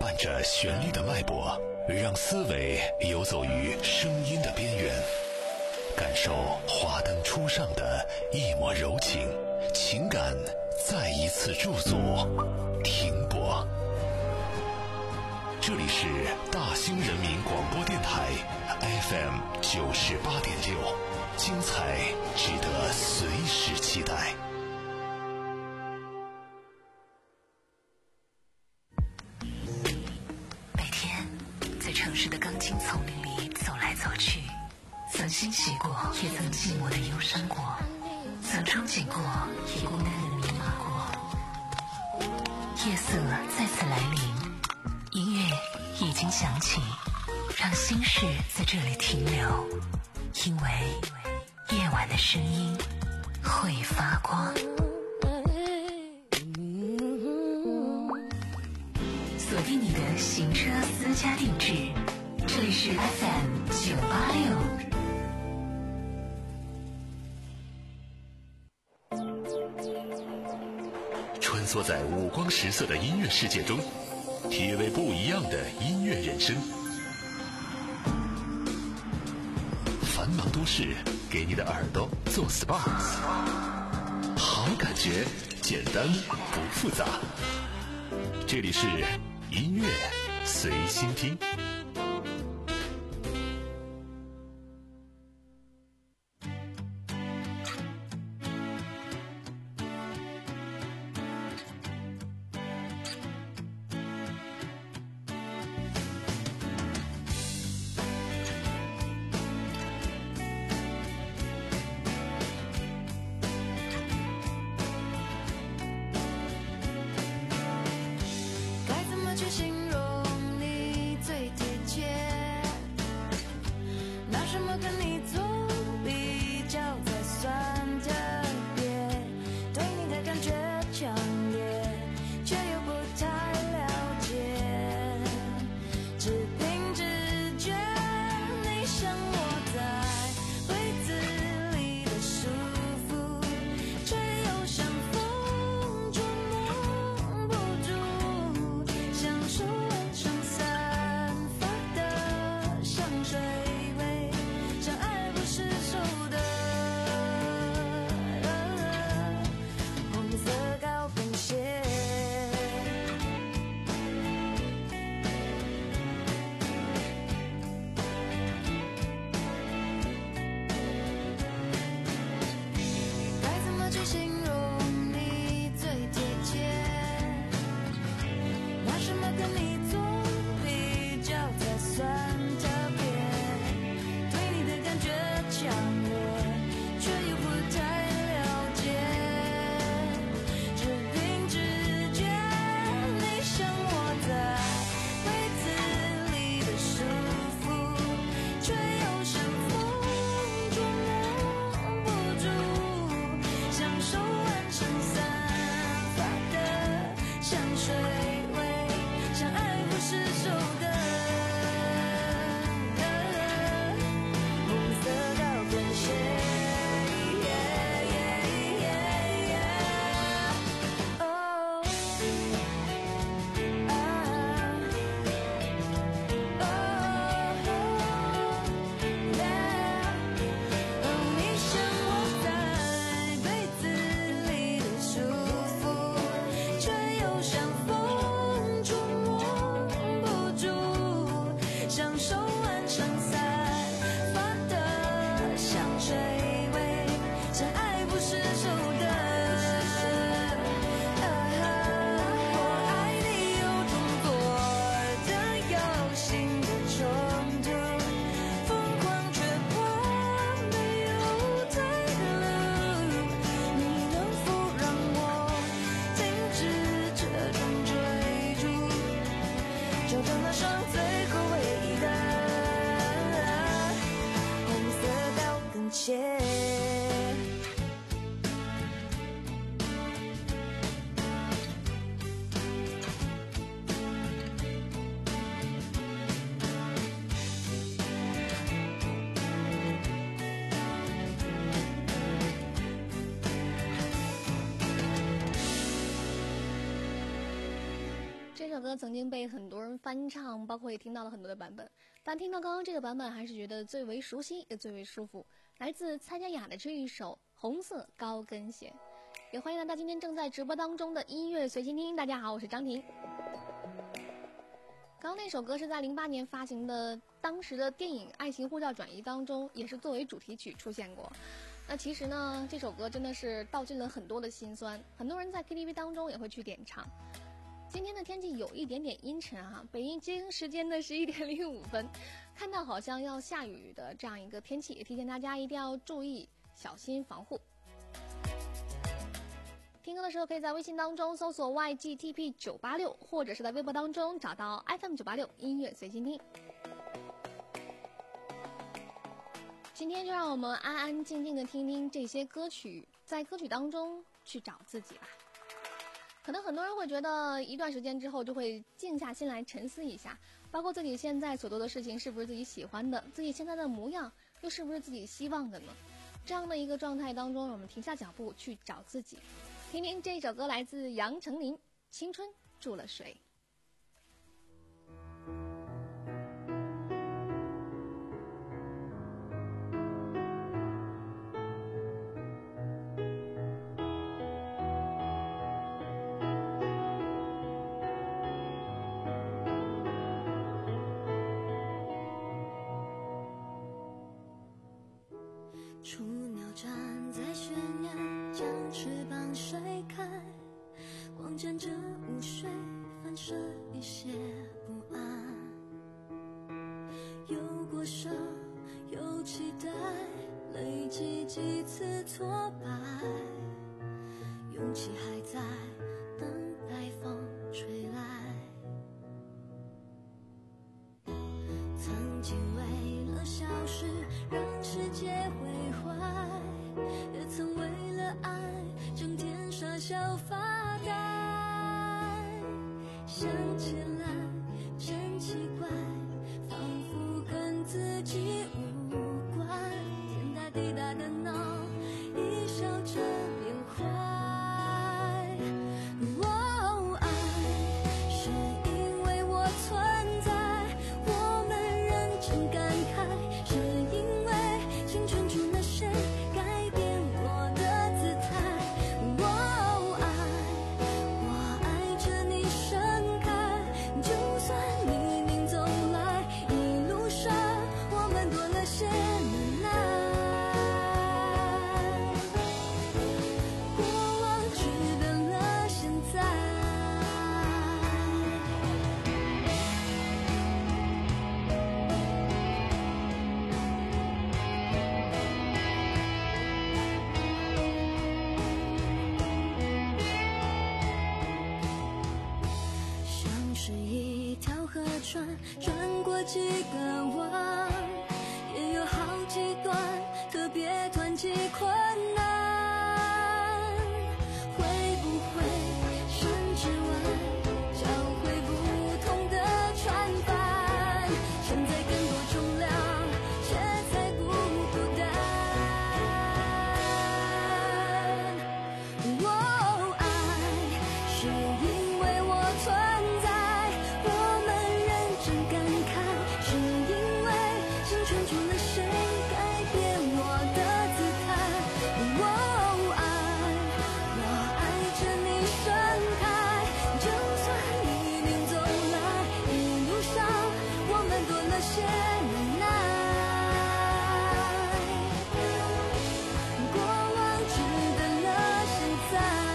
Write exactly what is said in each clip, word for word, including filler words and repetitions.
伴着旋律的脉搏，让思维游走于声音的边缘，感受华灯初上的一抹柔情，情感再一次驻足停泊。这里是大兴人民广播电台 F M 九十八点六，精彩值得随时期待。 每天在城市的钢筋丛林里走来走去，曾欣喜过，也曾寂寞的忧伤过，曾憧憬过，也孤单的迷茫过。夜色再次来临，音乐已经响起，让心事在这里停留，因为夜晚的声音会发光。锁定你的行车私家定制，这里是 F M 九八六。 穿梭在五光十色的音乐世界中，体味不一样的音乐人生。繁忙都市给你的耳朵做 S P A， 好感觉简单不复杂。这里是音乐随心听。 去形容你最甜这首歌曾经被很多人翻唱，包括也听到了很多的版本，但听到刚刚这个版本还是觉得最为熟悉也最为舒服，来自蔡健雅的这一首红色高跟鞋。也欢迎来到今天正在直播当中的音乐随心听，大家好，我是张婷。刚刚那首歌是在零八年发行的当时的电影《爱情护照转移》当中，也是作为主题曲出现过。那其实呢，这首歌真的是道尽了很多的辛酸，很多人在 K T V 当中也会去点唱。今天的天气有一点点阴沉啊，北京时间的十一点零五分，看到好像要下雨的这样一个天气，也提醒大家一定要注意小心防护。听歌的时候可以在微信当中搜索 Y G T P 九八六， 或者是在微博当中找到 F M 九八六 音乐随心听。今天就让我们安安静静的听听这些歌曲，在歌曲当中去找自己吧。可能很多人会觉得一段时间之后就会静下心来沉思一下，包括自己现在所做的事情是不是自己喜欢的，自己现在的模样又是不是自己希望的呢？这样的一个状态当中，我们停下脚步去找自己。听听这首歌，来自杨丞琳，《青春住了水》。 雏鸟站在悬崖，将翅膀甩开，光沾着雾水，反射一些不安。有过伤，有期待，累积几次挫败，勇气还在等待风吹来。曾经为了小事让世界毁坏，也曾为了爱整天傻笑发呆。想起来真奇怪，仿佛跟自己无关，天大地大的闹，一笑着变坏。哦，爱是因为我存在，我们认真感慨，是因为青春住了谁改变我的姿态。哦，爱我爱着你盛开，就算泥泞走来，一路上我们多了些能耐。过往只变了现在。像是一条河船，转过几个弯，也有好几段特别湍急困难。会不会顺之外，教会不同的船帆，承载更多重量，却才不孤单。哦，爱是因为我存在，我们认真感慨，是因为青春住了谁改变我的姿态。哦，爱我爱着你盛开，就算泥泞走来，一路上我们多了些能耐。过往只等了现在。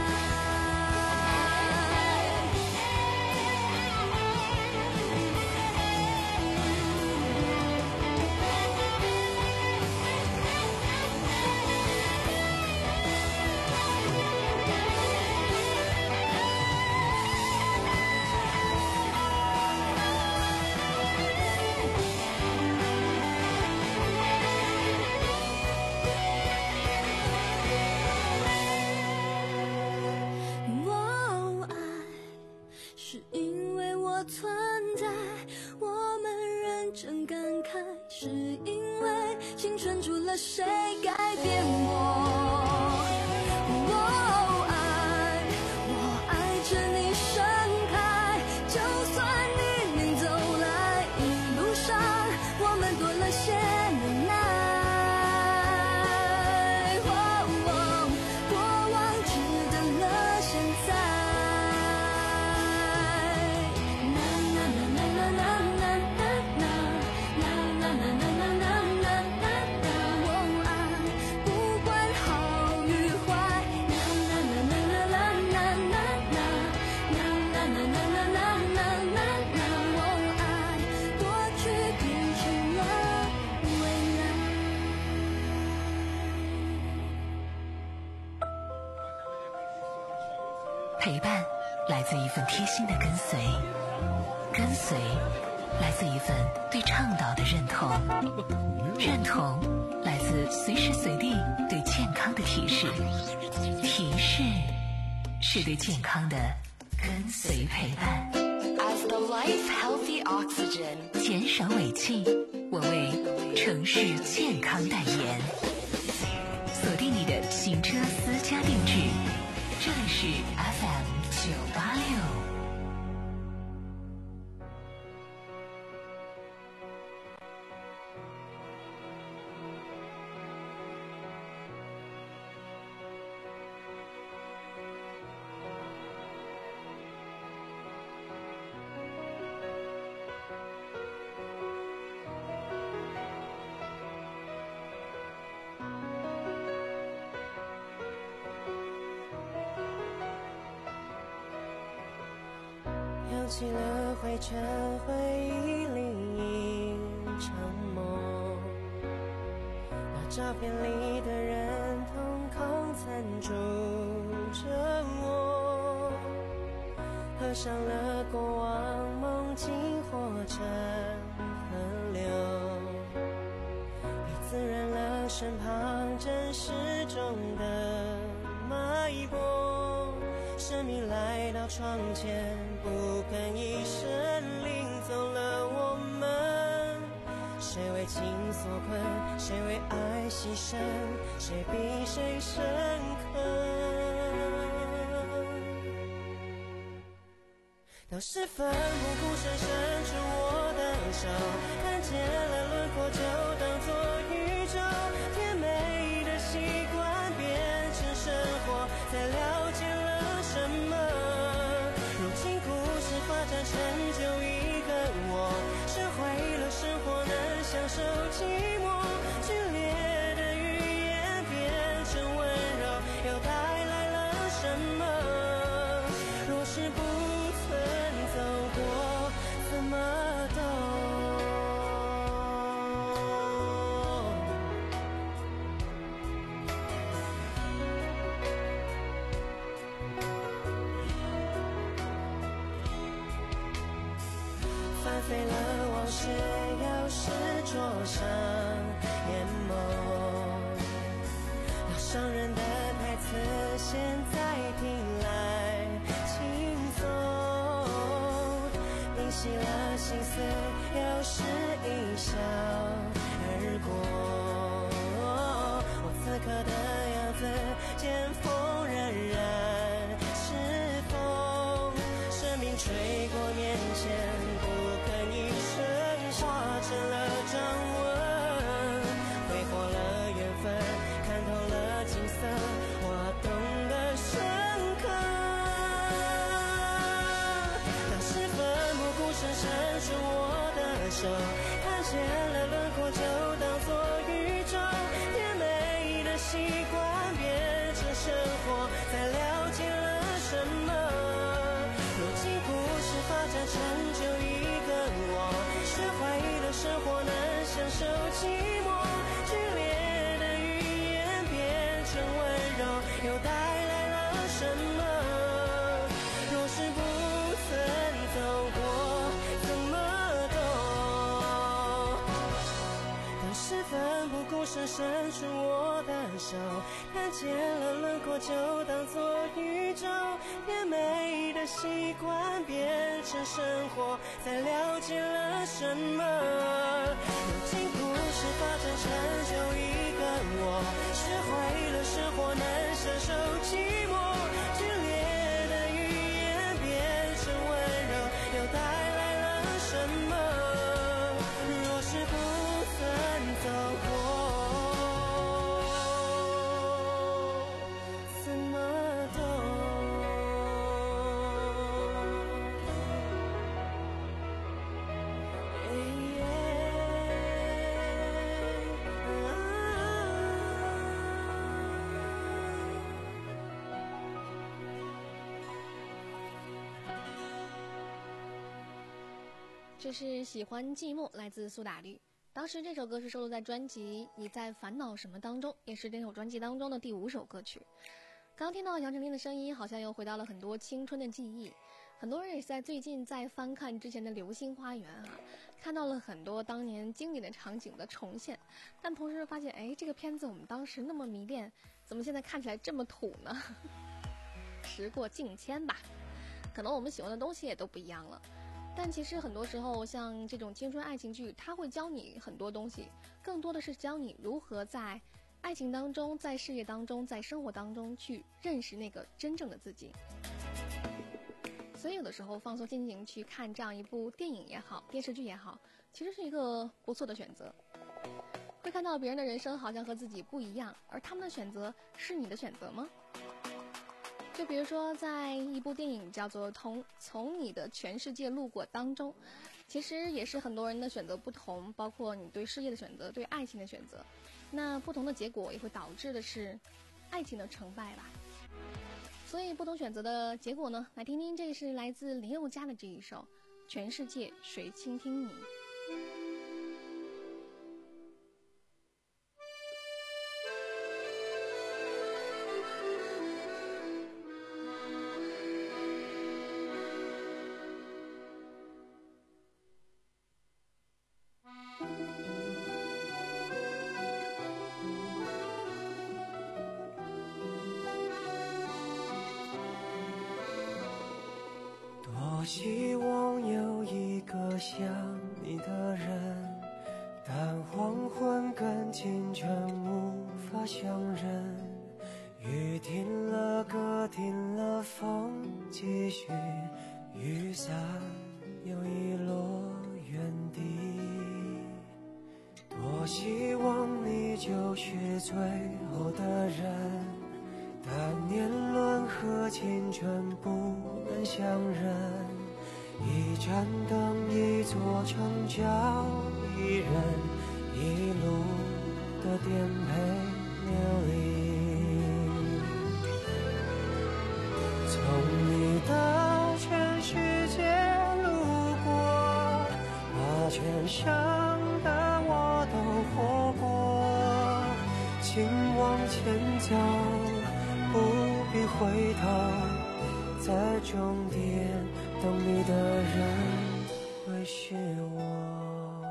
哦，爱是因为我存在，我们认真感慨，是因为青春住了谁改变我。哦，爱我爱着你盛开， 陪伴来自一份贴心的跟随，跟随来自一份对倡导的认同，认同来自随时随地对健康的提示，提示是对健康的跟随陪伴。 As the life healthy oxygen， 减少尾气，我为城市健康代言。锁定你的行车私家定制，这里是 F M 九八六。 扬起了灰尘，回忆里一场梦。那照片里的人，瞳孔残住着我。合上了过往，梦境化成河流，也滋润了身旁真实中的脉搏。生命来到窗前，不吭一声，领走了我们。谁为情所困，谁为爱牺牲，谁比谁深刻。当时奋不顾身伸出我的手，看见了轮廓就当作宇宙。甜美的习惯变成生活，才了解了什么。如今故事发展成就一个我，学会了生活能享受寂寞。剧烈的语言变成温柔，又带来了什么？若是不曾走过，怎么懂？翻飞了往事，有时灼伤眼眸。那伤人的台词，现在听来轻松。明晰了心思，有时一笑而过。我此刻的样子，见风仍然是风。生命吹过面前，不吭一声，化成了掌纹，挥霍了缘分，看透了景色，我懂得深刻。当时奋不顾身伸出我的手，看见了轮廓就当作宇宙。甜美的习惯变成生活，才了解了什么。如今故事发展成就一个我，学会了生活能享受寂寞。剧烈的语言变成温柔，又带来了什么？若是不曾走过，怎么懂？当时奋不顾身伸出我的手，看见了轮廓就当作宇宙。甜美的习惯变成生活，才了解了什么？如今故事发展成就一个我，学会了生活能享受寂寞。剧烈的语言变成温柔，又带来了什么？若是不曾走过，怎么懂？ 这是喜欢寂寞，来自苏打绿。当时这首歌是收录在专辑《你在烦恼什么》当中，也是这首专辑当中的第五首歌曲。 刚听到杨丞琳的声音，好像又回到了很多青春的记忆。很多人也是在最近在翻看之前的《流星花园》啊，看到了很多当年经典的场景的重现，但同时发现，哎，这个片子我们当时那么迷恋，怎么现在看起来这么土呢？时过境迁吧，可能我们喜欢的东西也都不一样了。但其实很多时候，像这种青春爱情剧，它会教你很多东西，更多的是教你如何在爱情当中，在事业当中，在生活当中去认识那个真正的自己。所以有的时候放松心情去看这样一部电影也好，电视剧也好，其实是一个不错的选择。会看到别人的人生好像和自己不一样，而他们的选择是你的选择吗？就比如说在一部电影叫做《从从你的全世界路过》当中，其实也是很多人的选择不同，包括你对事业的选择，对爱情的选择，那不同的结果也会导致的是爱情的成败吧。所以不同选择的结果呢，来听听这是来自林宥嘉的这一首《全世界谁倾听你》。 多希望有一个像你的人，但黄昏跟清晨无法相认。雨停了，歌停了，风继续，雨伞又遗落原地。多希望你就是最后的人，但年轮和青春不能相认。一盏灯，一座城，叫一人，一路的颠沛流离。从你的全世界路过，把全盛的我都活过。请往前走，不必回头，在终点等你的人会是我。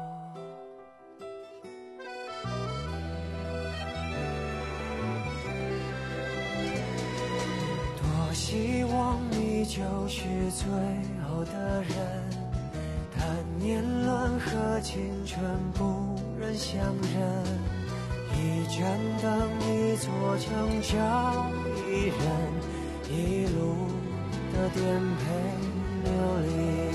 多希望你就是最后的人，但年轮和青春不忍相认。一盏灯，一座城，叫一人，一路的颠沛流离。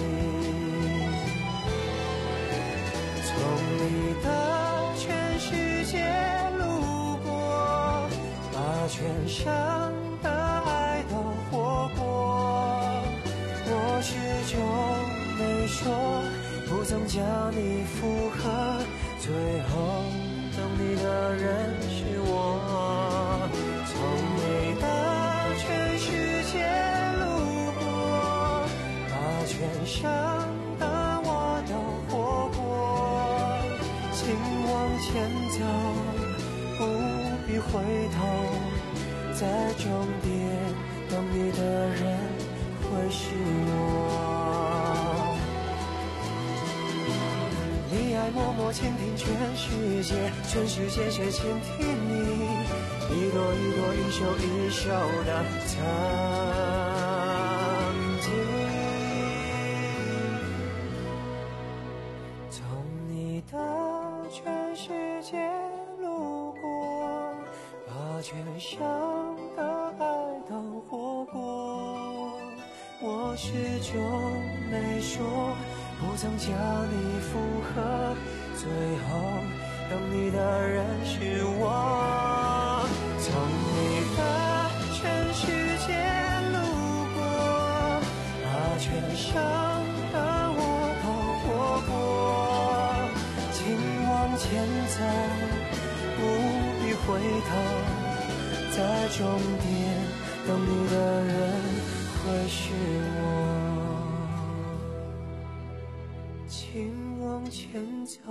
从你的全世界路过，把全盛的爱都活过。我始终没说，不曾将你附和，最后等你的人是我。从你的全世界路过，把全盛的我都活过。请往前走，不必回头，在终点等你的人会是我。你爱默默倾听全世界，全世界谁倾听你？一朵一朵，一袖一袖的曾经。从你的全世界路过，把全盛的爱都活过。我始终没说，不曾将你附和，最后等你的人是我。从你的全世界路过，把全盛的我都活过。请往前走，不必回头，在终点等你的人会是我。请往前走，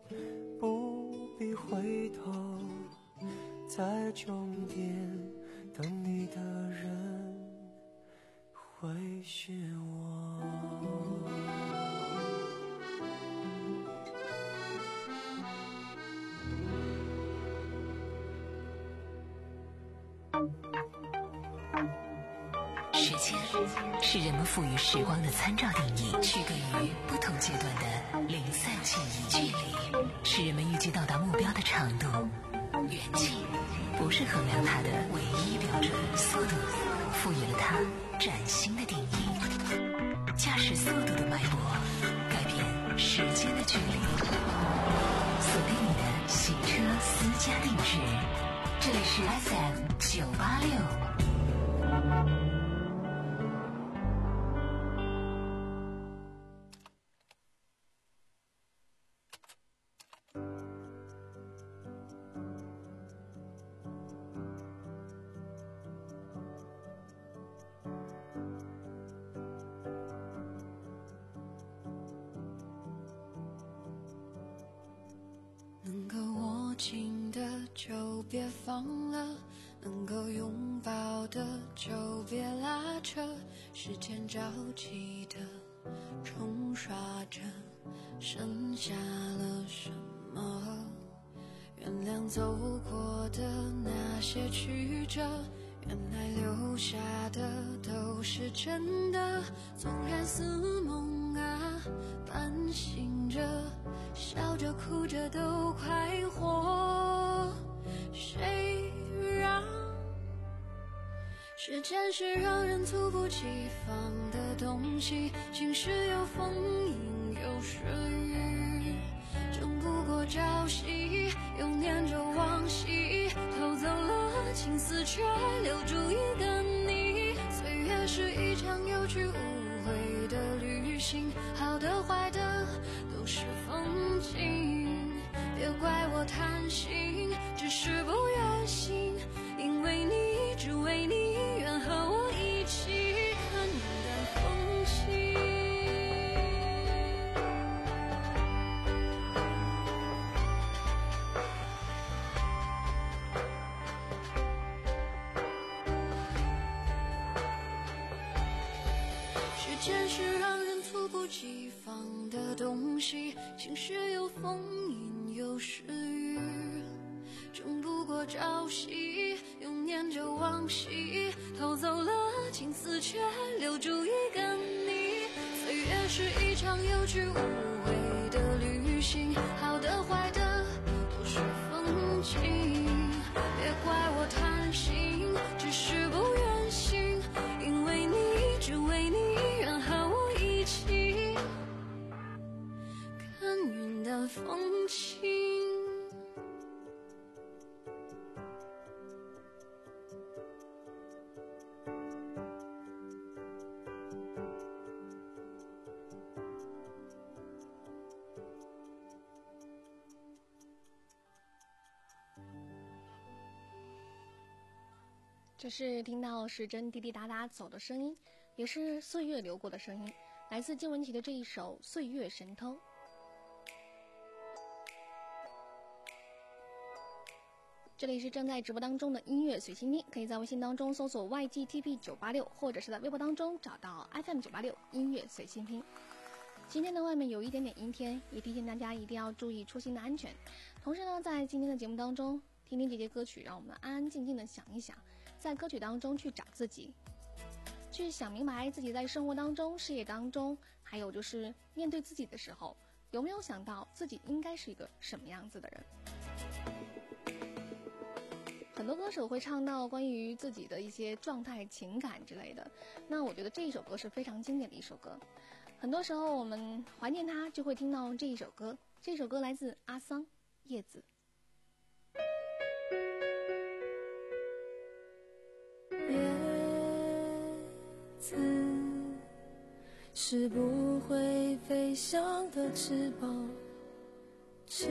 不必回头，在终点等你的人会是我。 时间是人们赋予时光的参照定义，区隔于不同阶段的零散记忆。距离是人们预计到达目标的长度，远近不是衡量它的唯一标准，速度赋予了它崭新的定义。驾驶速度的脉搏，改变时间的距离。锁定你的洗车私家定制，这里是 F M 九八六。 能够握紧的就别放了，能够拥抱的就别拉扯，时间着急的冲刷着，剩下了什么？原谅走过的那些曲折，原来留下的都是真的，纵然似梦啊，半醒着，笑着哭着都快活。谁让时间是让人猝不及防的东西，晴时有风，阴有时雨，争不过朝夕，又念着往昔，偷走了青丝，却留住一个你。岁月是一场有去无回的旅行，好的坏的都是风景，别怪我贪心，只是不愿醒，因为你，只为你，愿和我一起看云淡风轻。时间是让人猝不及防的东西，晴时有风，阴有时雨，争不过朝夕，又念着往昔，偷走了青丝，却留住一个你。岁月是一场有去无回的旅行，好的坏的都是风景，别怪我贪心，只是不愿醒，因为你，只为你，愿和我一起看云淡风轻。 这是听到时针滴滴答答走的声音，也是岁月流过的声音，来自金玟岐的这一首《岁月神偷》。这里是正在直播当中的音乐随心听，可以在微信当中搜索 Y G T P 九八六，或者是在微博当中找到 F M 九八六音乐随心听。今天的外面有一点点阴天，也提醒大家一定要注意出行的安全。同时呢，在今天的节目当中，听听这些歌曲，让我们安安静静的想一想，在歌曲当中去找自己，去想明白自己在生活当中、事业当中，还有就是面对自己的时候，有没有想到自己应该是一个什么样子的人。很多歌手会唱到关于自己的一些状态、情感之类的，那我觉得这一首歌是非常经典的一首歌。很多时候我们怀念它，就会听到这一首歌。这首歌来自阿桑，叶子。 叶子是不会飞翔的翅膀，翅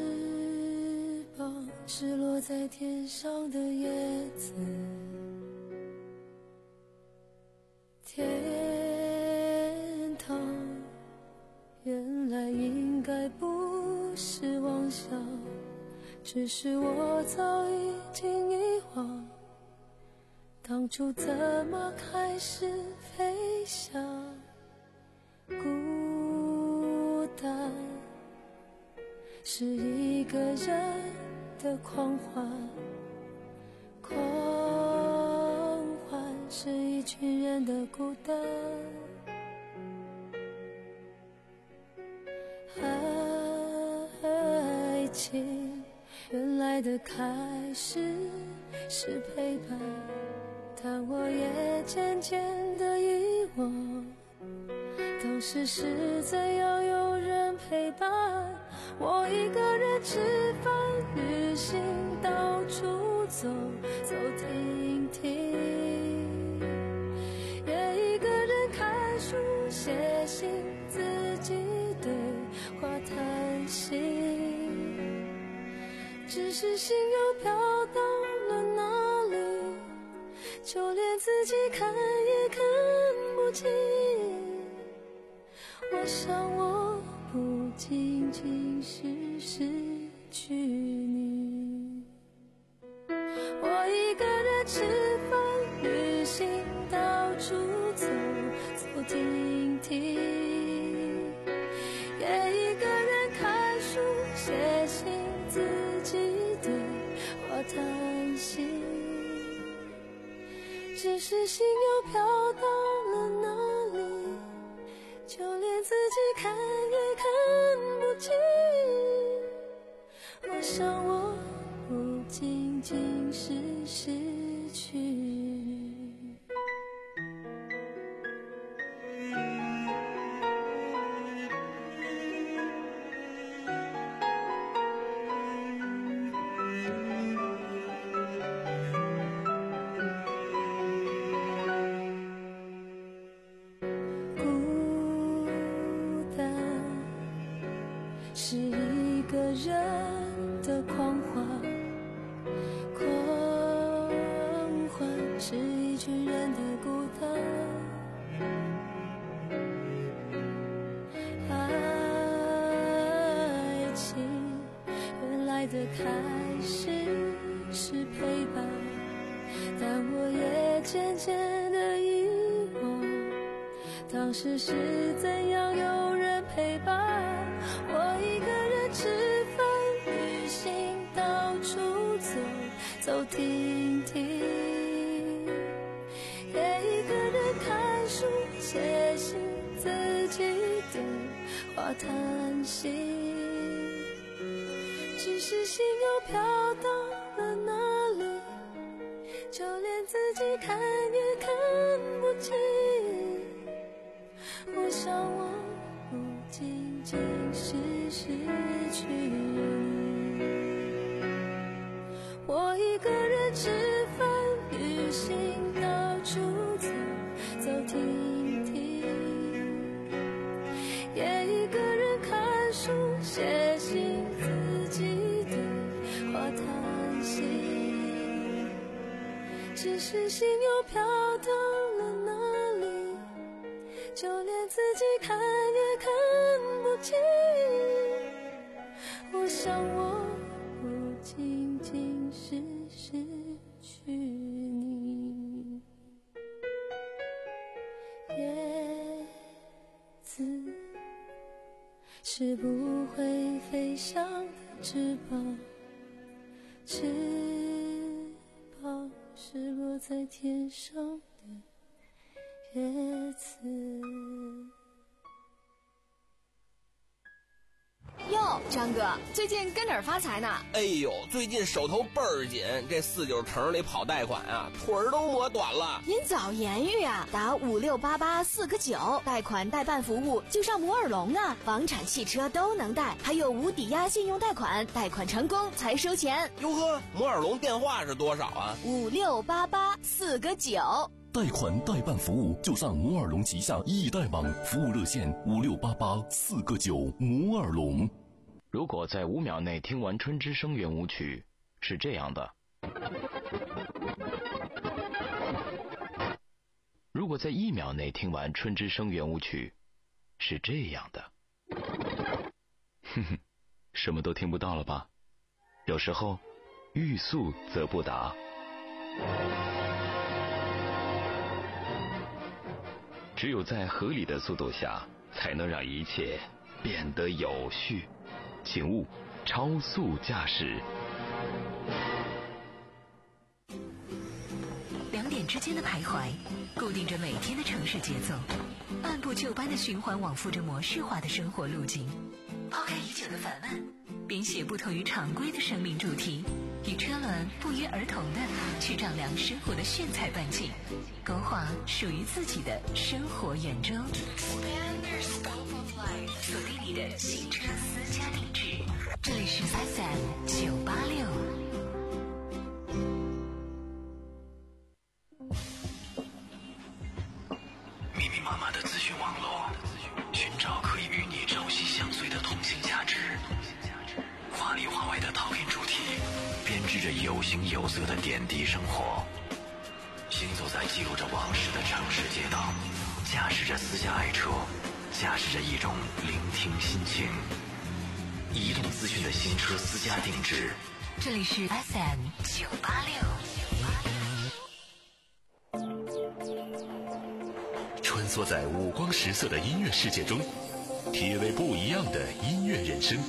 膀是落在天上的叶子。天堂原来应该不是妄想，只是我早已经遗忘， 当初怎么开始飞翔？孤单是一个人的狂欢，狂欢是一群人的孤单。爱情原来的开始是陪伴，但我也渐渐的遗忘，当时是怎样有人陪伴我，一个人吃饭旅行，到处走走停停，也一个人看书写信，自己对话谈心，只是心又飘到了哪里，就连自己看也看不清。我想我不仅仅是失去你，我一个人吃饭旅行，到处走走停停，也一个人看书写信，自己对话谈心，只是心又飘到了哪里，就连自己看也看不清。我想我不仅仅是失去你。是一个人的狂欢，狂欢是一群人的孤单。爱情原来的开始是陪伴，但我也渐渐的遗忘，当时是怎样有人陪伴我，一个人吃饭旅行，到处走走停停，也一个人看书写信，自己对话谈心，只是心又飘到了哪里，就连自己看也看不清。我想我不仅仅是失去你，我一个人吃饭旅行，到处走走停停，也一个人看书写信，自己对话谈心，只是心又飘到了哪里，就连自己看也看不清。我想我不仅仅是失去你，叶子是不会飞翔的翅膀，翅膀是落在天上的叶子。 哟，张哥，最近跟哪儿发财呢？ 哎呦，最近手头倍儿紧，这四九城里跑贷款啊，腿儿都磨短了。 您早言语啊，打五六八八四个九，贷款代办服务就上摩尔龙啊，房产、汽车都能贷，还有无抵押信用贷款，贷款成功才收钱。 哟呵，摩尔龙电话是多少啊？ 五六八八四个九。 贷款代办服务就上摩尔龙旗下易贷网，服务热线五六八八四个九。摩尔龙。 如果在五秒内听完春之声圆舞曲，是这样的；如果在一秒内听完春之声圆舞曲，是这样的。哼哼，什么都听不到了吧？有时候欲速则不达。 只有在合理的速度下，才能让一切变得有序。请勿超速驾驶。 两点之间的徘徊，固定着每天的城市节奏，按部就班的循环往复着模式化的生活路径。抛开已久的烦闷，编写不同于常规的生命主题，与车轮不约而同的去丈量生活的炫彩半径，勾画属于自己的生活圆周。锁定你的新车私家定制，这里是 F M 九八六。 密密麻麻的资讯网络，寻找可以与你朝夕相随的同性价值。华里华外的套片主题，编织着有形有色的点滴生活。行走在记录着往事的城市街道，驾驶着私家爱车，驾驶着一种聆听心情。移动资讯的新车私家定制， 这里是 F M 九八六。 穿梭在五光十色的音乐世界中，体味不一样的音乐人生。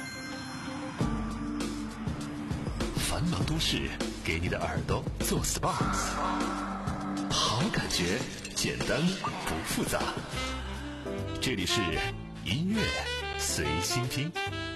繁忙都市给你的耳朵做 S P A， 好感觉，简单不复杂。这里是音乐随心听。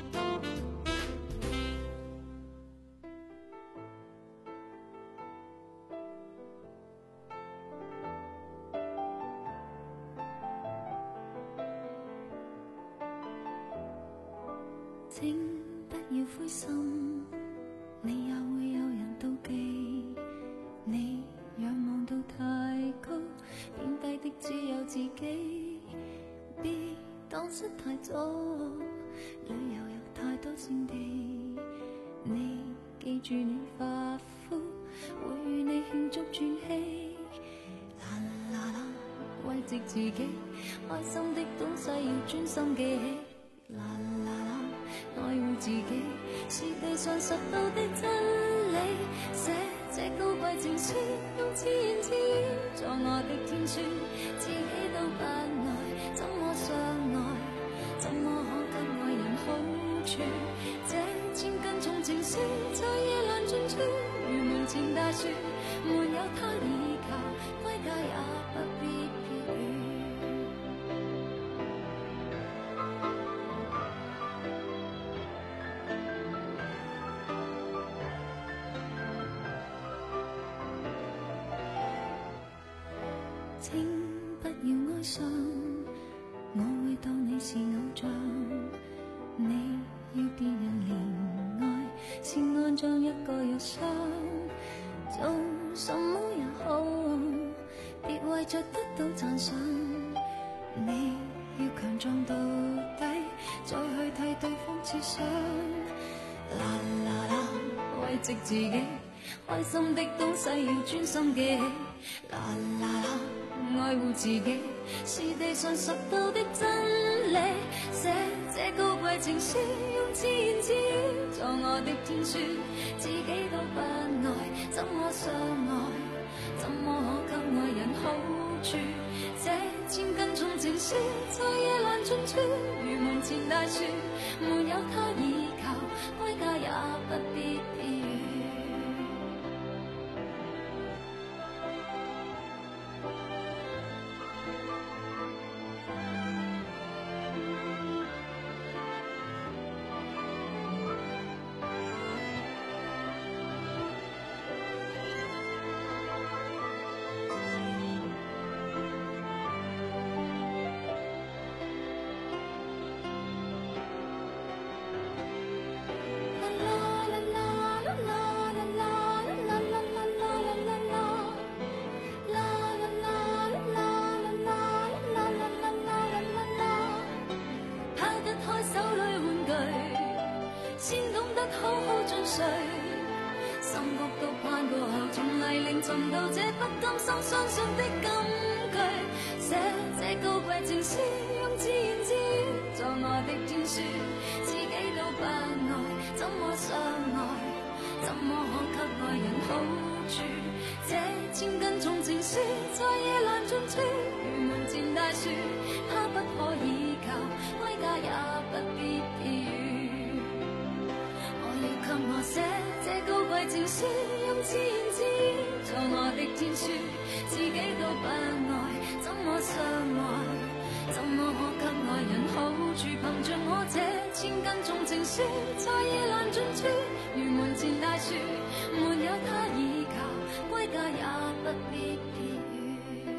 請不要灰心，你也會有人妒忌。你仰望到太高，貶低的只有自己。別蕩失太早，旅遊有太多勝地。你記住你發膚，會與你慶祝轉機。啦啦啦，慰藉自己，開心的東西要專心記起。啦啦啦，愛護自己是地上拾到的真理。寫這高貴情書，用自言自語做我的天書，自己都不愛，怎麼相愛？怎麼可給愛人好處？這千斤重情書在夜闌盡處，如門前大樹，沒有他依靠，歸家也不必飄雨。請不要哀傷，我會當你是偶像。你要別人憐愛，是安裝一個藥箱。做什麼也好，別為着得到讚賞。你要強壯到底，再去替對方設想。啦啦啦，慰藉自己，開心的東西要專心記起。啦啦啦，愛護自己是地上拾到的真理。寫這高貴情書，用自言自語做我的天書，自己都不愛，怎麼相愛？怎麼可給愛人好處？這千斤重情書在夜闌盡處，如門前大樹，沒有他依靠，歸家也不必避雨。啦啦啦啦書，用自言自語藏來的天書，自己都不愛，怎麼相愛？怎麼可給愛人好處？憑着我這千斤重情書，再夜難盡處，如門前大樹，沒有他倚靠，歸家也不必撇雨。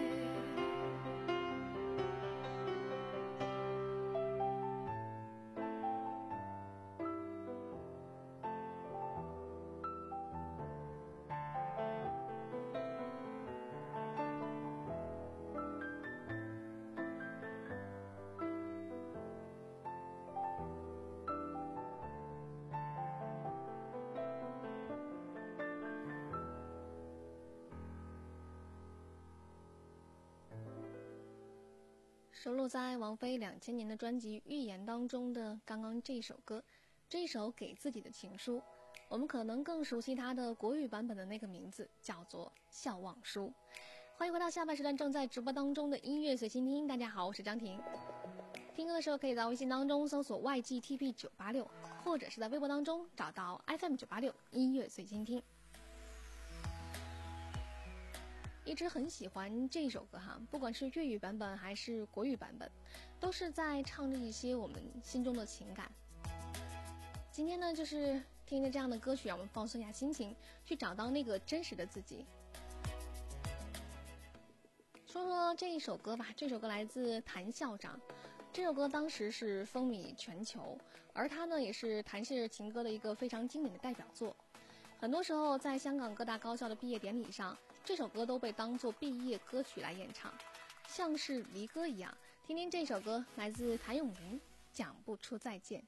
收录在王菲两千年的专辑《预言》当中的刚刚这首歌，这一首给自己的情书，我们可能更熟悉它的国语版本的那个名字叫做《笑忘书》。欢迎回到下半时段正在直播当中的音乐随心听，大家好，我是张婷。听歌的时候可以在微信当中搜索 Y G T P 九八六，或者是在微博当中找到 F M 九八六音乐随心听。一直很喜欢这首歌哈，不管是粤语版本还是国语版本，都是在唱着一些我们心中的情感。今天呢，就是听着这样的歌曲，让我们放松一下心情，去找到那个真实的自己。说说这一首歌吧，这首歌来自谭校长，这首歌当时是风靡全球，而它呢也是谭氏情歌的一个非常经典的代表作。很多时候在香港各大高校的毕业典礼上，这首歌都被当作毕业歌曲来演唱，像是离歌一样。听听这首歌，来自谭咏麟，《讲不出再见》。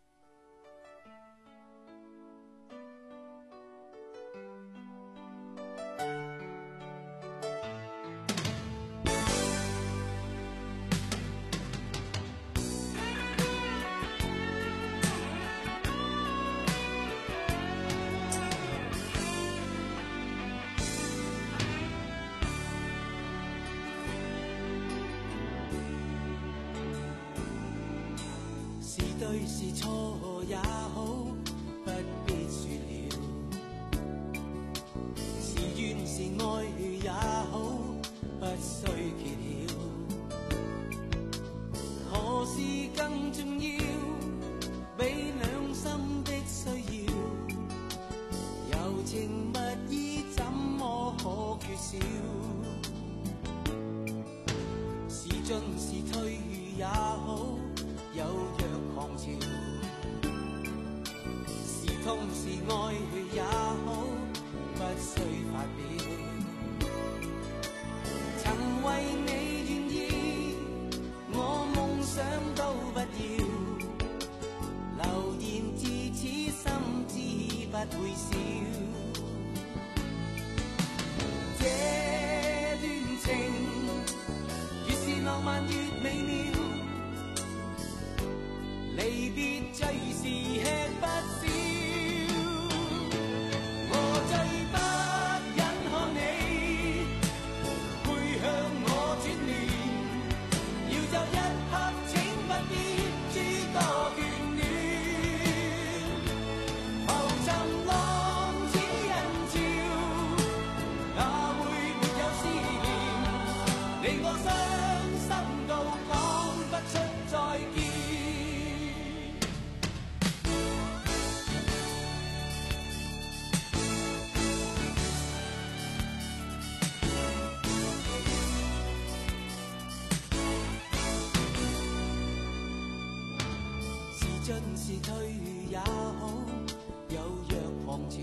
對是錯也好，不必說了；是怨是愛也好，不需揭曉。何事更重要？比兩心的需要，柔情蜜意怎麼可缺少？是進是退也好，有若狂潮，是痛是愛也好，不需發表。曾為你願意，我夢想都不要。流言自此心知不會少。這段情越是浪漫越美妙。離別最是吃不消，我最不忍看你背向我轉面，要就一刻請不必諸多眷戀，浮沉浪似人潮，哪會沒有思念，令我傷心到講不出再見。進是退也好，有若狂潮；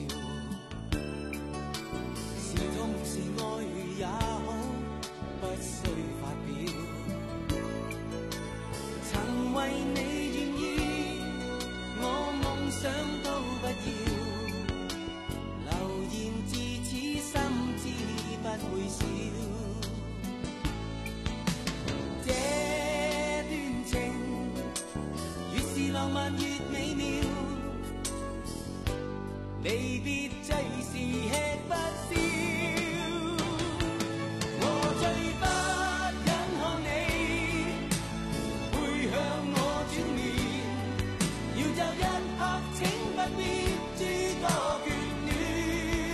是痛是愛也好，不需發表。曾為你願意，我夢想都不要。流言自此心知不會少。這段情浪漫越美妙，離別最是吃不消。我最不忍看你背向我轉面，要就一刻請不必諸多眷戀，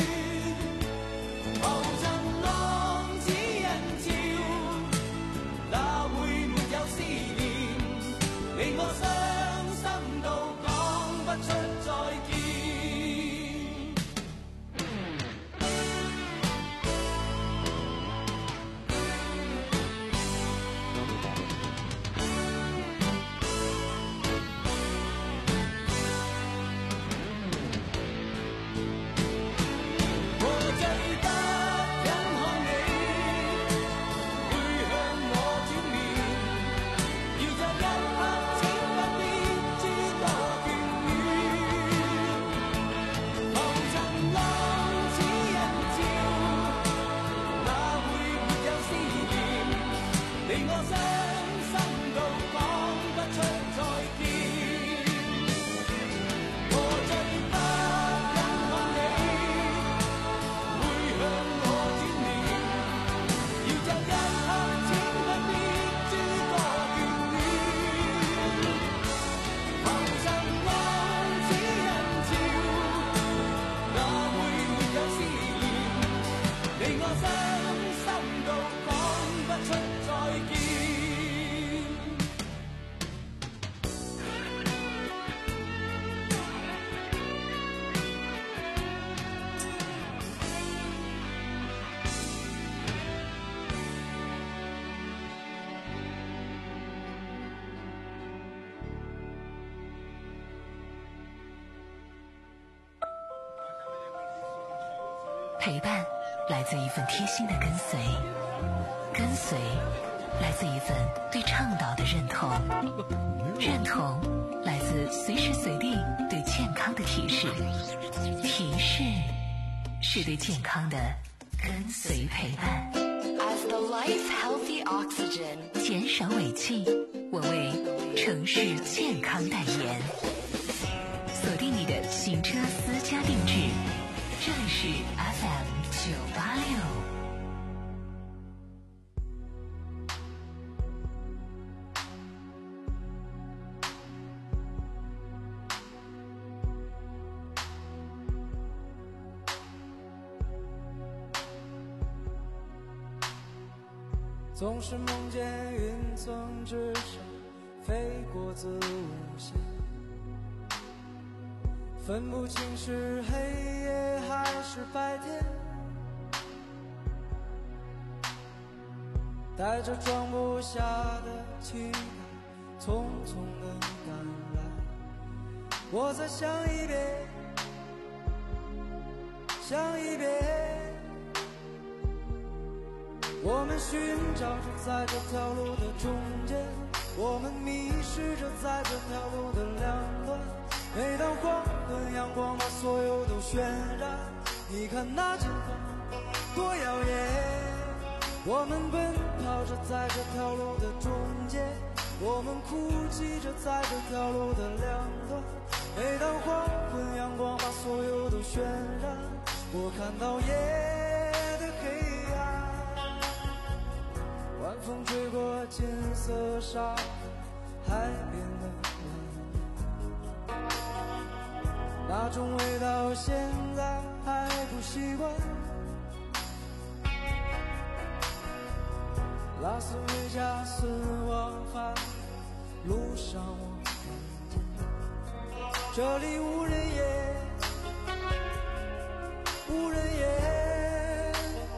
陪伴来自一份贴心的跟随，跟随来自一份对倡导的认同，认同来自随时随地对健康的提示，提示是对健康的跟随陪伴。 As the life healthy oxygen， 减少尾气，我为城市健康代言。锁定你的行车私家定制，这里是 F M 九八六。 总是梦见云层之上飞过子午线，分不清是黑夜还是白天，带着装不下的期待匆匆的赶来，我再想一遍想一遍，我们寻找着在这条路的中间，我们迷失着在这条路的两端，每当黄昏阳光把所有都渲染，你看那前方多耀眼，我们奔跑着在这条路的中间，我们哭泣着在这条路的两端，每当黄昏阳光把所有都渲染，我看到夜的黑暗，晚风吹过金色沙海边的蓝，那种味道现在还不习惯，拉斯维加斯往返路上我看见，这里无人烟无人烟，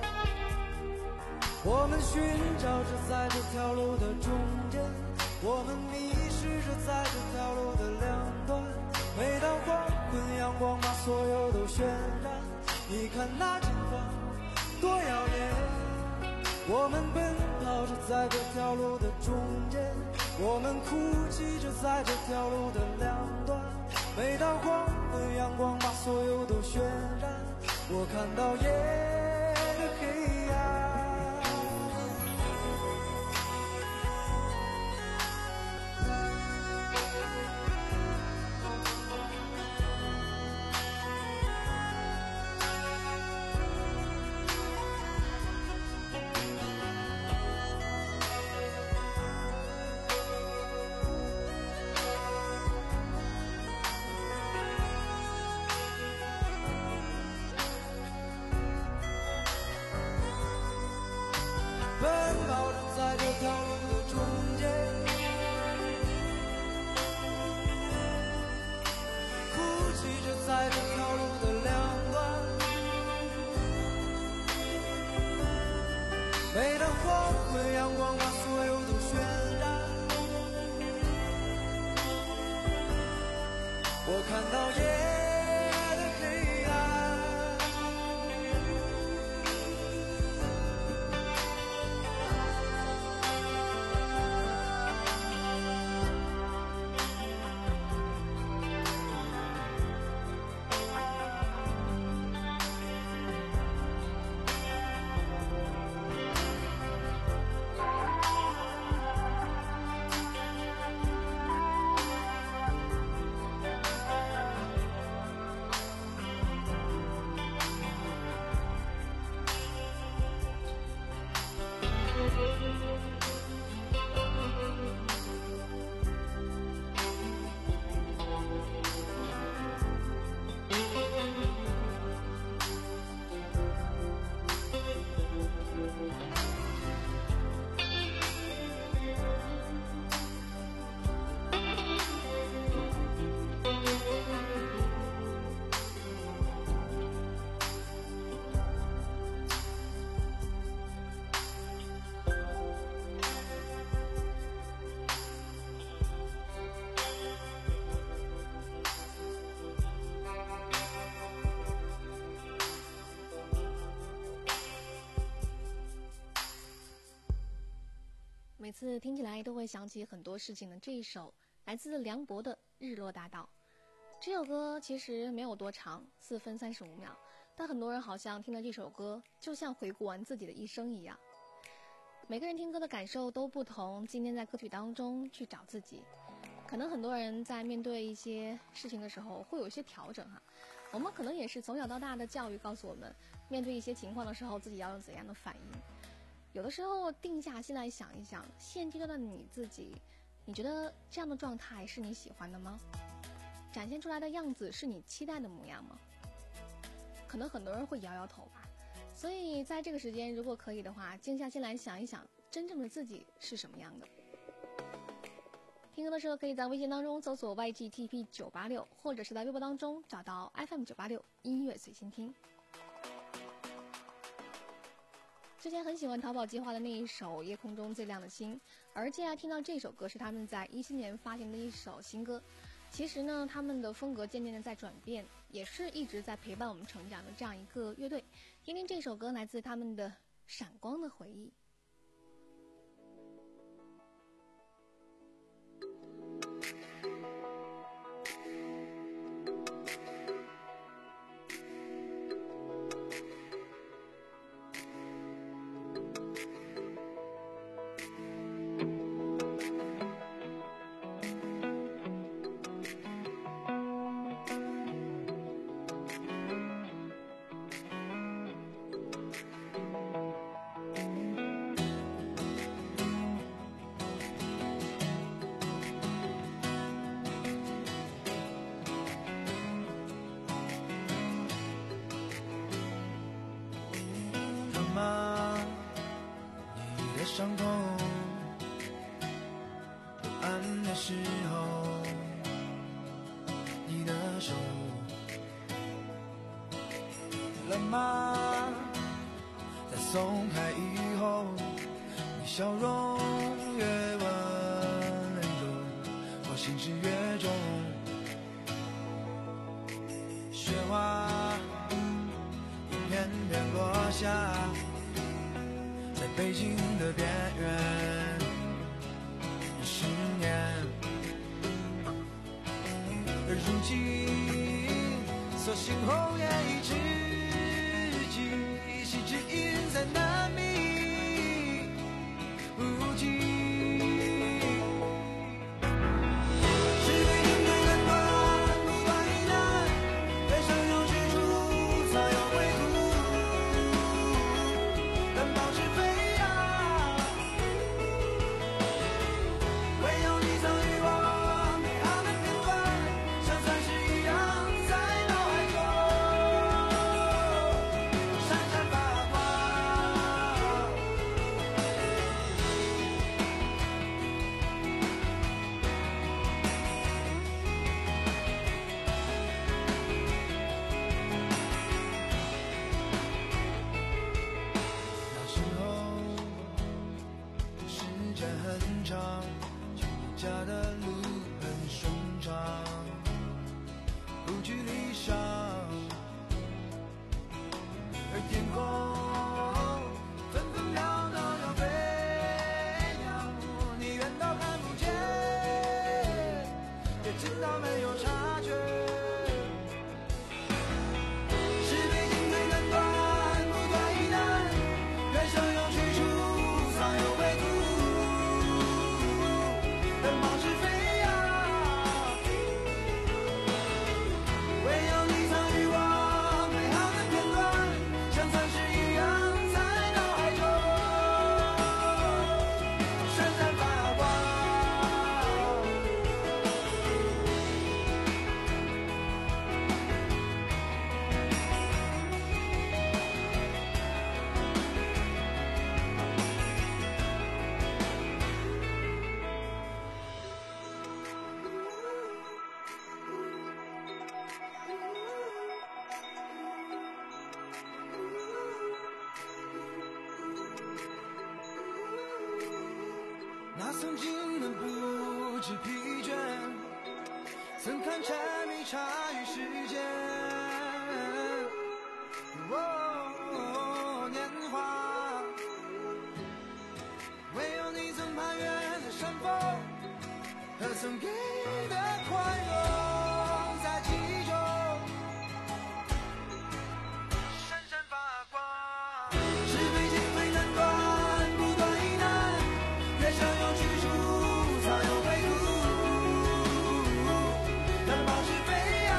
我们寻找着在这条路的中间，我们迷失着在这条路的两端，每当黄昏阳光把所有都渲染，你看那前方多耀眼，我们奔跑着在这条路的中间，我们哭泣着在这条路的两端，每当黄昏阳光把所有都渲染，我看到夜的黑暗。奔跑着在这条路的中间，哭泣着在这条路的两端，每当黄昏阳光把所有都渲染，我看到夜的黑暗。 每次听起来都会想起很多事情的这一首来自梁博的《日落大道》。这首歌其实没有多长，四分三十五秒，但很多人好像听了这首歌就像回顾完自己的一生一样。每个人听歌的感受都不同，今天在歌曲当中去找自己。可能很多人在面对一些事情的时候会有一些调整哈，我们可能也是从小到大的教育告诉我们，面对一些情况的时候自己要有怎样的反应。有的时候定下心来想一想，现阶段的你自己，你觉得这样的状态是你喜欢的吗？展现出来的样子是你期待的模样吗？可能很多人会摇摇头吧。所以在这个时间，如果可以的话，静下心来想一想，真正的自己是什么样的。听歌的时候，可以在微信当中搜索 Y G T P 九八六， 或者是在微博当中找到 F M 九八六音乐随心听。之前很喜欢淘宝计划的那一首《夜空中最亮的星》，而接下来听到这首歌是他们在一七年发行的一首新歌。其实呢，他们的风格渐渐的在转变，也是一直在陪伴我们成长的这样一个乐队。听听这首歌，来自他们的《闪光的回忆》。 伤痛不安的时候，你的手了吗？在松开以后，你笑容越温柔，我心事越重。雪花一片片落下，在北京的边缘，十年，而如今，所幸红颜已知己，喜之音在难觅无尽。那曾经的不知疲倦，曾看柴米茶与世间，哦，年华，唯有你曾攀越歌颂给的宽容，在记忆中闪闪发光。是非经非难断，不断疑难，人生有去处，才有归途。能保持飞扬，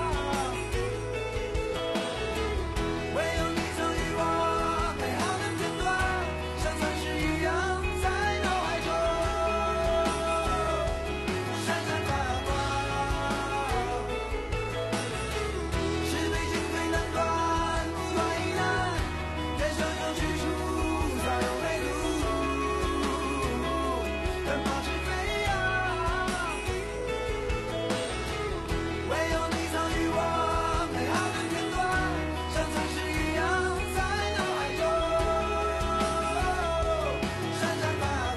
唯有你曾与我美好的片段，像钻石一样在脑海中闪闪发光。是非经非难断，不断疑难，人生有去处，才有归途。能保持飞扬，唯有你曾与我美好的片段，像钻石一样在脑海中闪闪发光。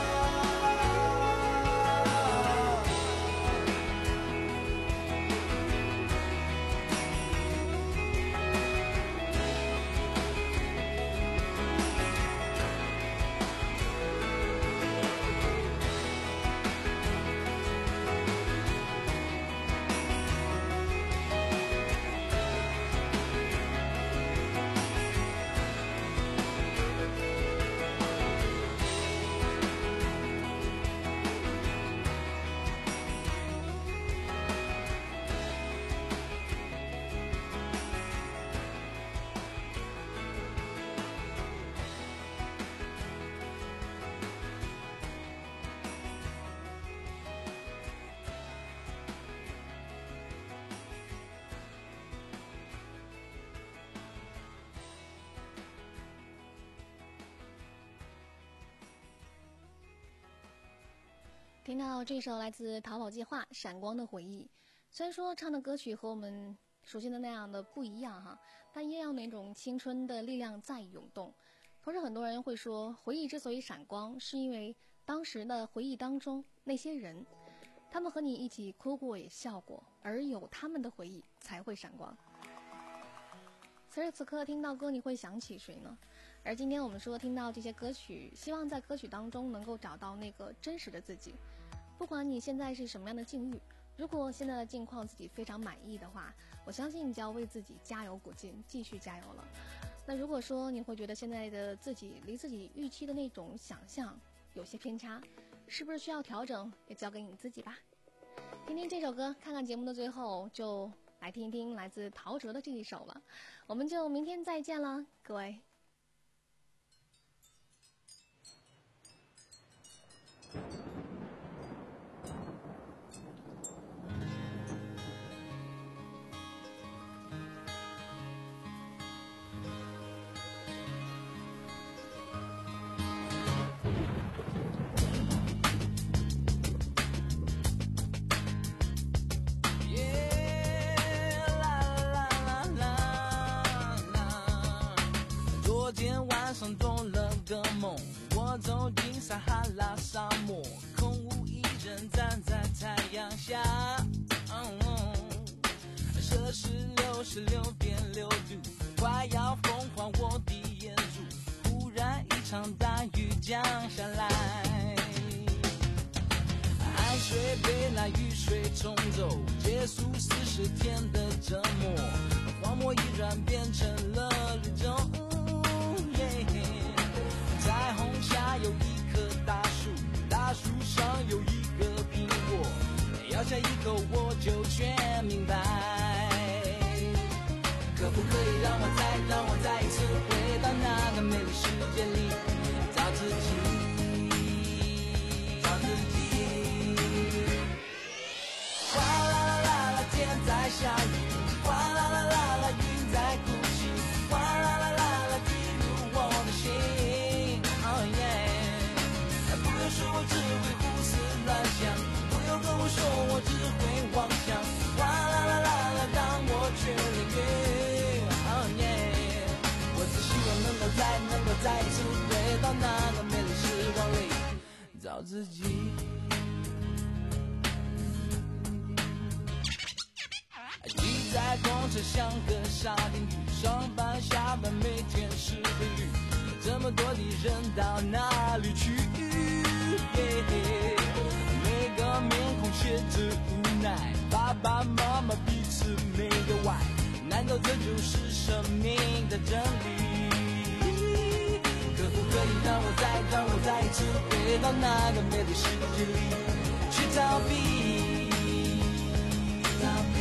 听到这首来自逃跑计划《闪光的回忆》，虽然说唱的歌曲和我们熟悉的那样的不一样哈，但依然有那种青春的力量在涌动。同时很多人会说，回忆之所以闪光，是因为当时的回忆当中那些人，他们和你一起哭过也笑过，而有他们的回忆才会闪光。此时此刻听到歌，你会想起谁呢？而今天我们说听到这些歌曲，希望在歌曲当中能够找到那个真实的自己。不管你现在是什么样的境遇，如果现在的境况自己非常满意的话，我相信你就要为自己加油鼓劲，继续加油了。那如果说你会觉得现在的自己离自己预期的那种想象有些偏差，是不是需要调整，也交给你自己吧。听听这首歌，看看节目的最后，就来听一听来自陶喆的这一首了。我们就明天再见了，各位。 做了个梦，我走进撒哈拉沙漠，空无一人站在太阳下。摄氏六十六点六度，快要疯狂我的眼珠。忽然一场大雨降下来，海水被那雨水冲走，结束四十天的折磨，荒漠依然变成了绿洲。彩虹下有一棵大树，大树上有一个苹果，咬下一口我就全明白。可不可以让我再让我再一次回到那个美丽世界里，找自己，找自己。哗啦啦啦啦，天在下雨，哗啦啦啦啦，云在哭泣，哗啦啦啦啦，滴入我的心。说我只会胡思乱想，不要跟我说我只会妄想，哗啦啦啦啦，让我去淋雨。Oh yeah， 我只希望能够再能够再一次回到那个美丽时光里，找自己。挤在公车像个沙丁鱼，上班下班每天是规律，这么多的人到哪里去？每个到那个美丽世界里去逃避。逃避。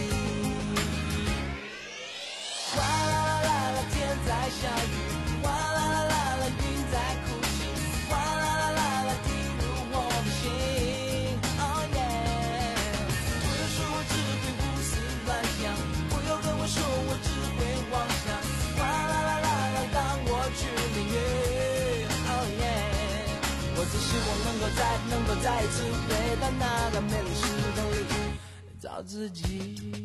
哗啦啦啦啦，天在下雨，哗啦啦啦啦，云在哭泣，哗啦啦啦啦，滴入我的心。Oh yeah， 不要说我只会胡思乱想，不要跟我说我只会妄想，哗啦啦啦啦，当我去领略。Oh yeah， 我只希望能够再能够再一次回到那个美丽时光里找自己。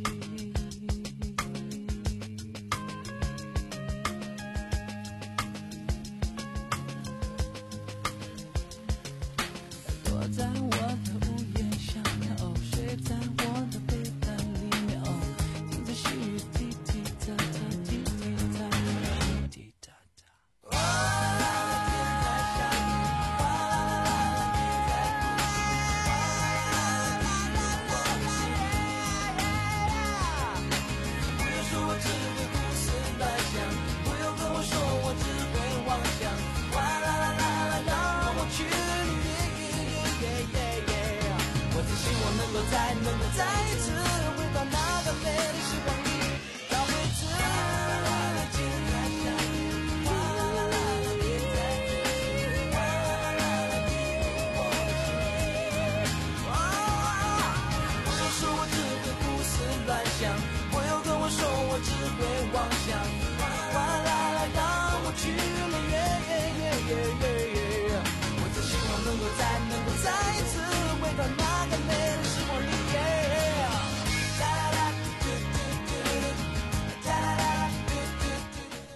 在我的屋檐下面，哦，睡在我的被单里面，哦，听着细雨滴滴答答，滴滴答答，滴滴答答。哗啦啦啦，天在下雨，哗啦啦啦啦，云在哭泣，哗啦啦啦啦，滴入我的心。不要说我只会胡思乱想，不要跟我说我只会妄想，哗啦啦啦啦，让我去。我只希望能够再能够再一次回到那个美丽时光里找回自己。哗啦啦啦啦，你在哭泣，哗啦啦啦啦，滴入我的心。不要说我只会胡思乱想，不要跟我说我只会妄想，哗啦啦，让我去了耶耶耶耶耶耶。我只希望能够再能够再一次回到那个美丽时光里。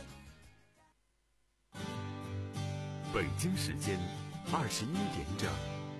北京时间二十一点整。